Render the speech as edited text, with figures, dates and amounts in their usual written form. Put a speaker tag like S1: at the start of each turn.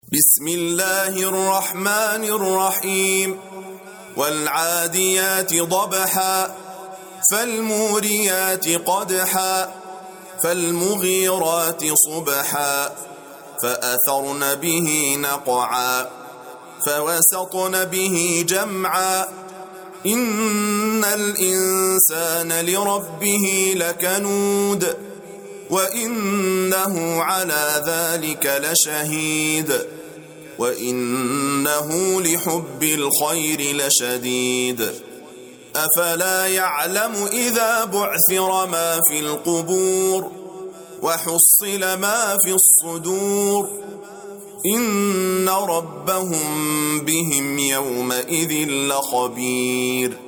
S1: بسم الله الرحمن الرحيم والعاديات ضبحا فالموريات قدحا فالمغيرات صبحا فأثرن به نقعا فوسطن به جمعا إن الإنسان لربه لكنود وإنه على ذلك لشهيد وإنه لحب الخير لشديد أفلا يعلم إذا بعثر ما في القبور وحصل ما في الصدور إن ربهم بهم يومئذ لخبير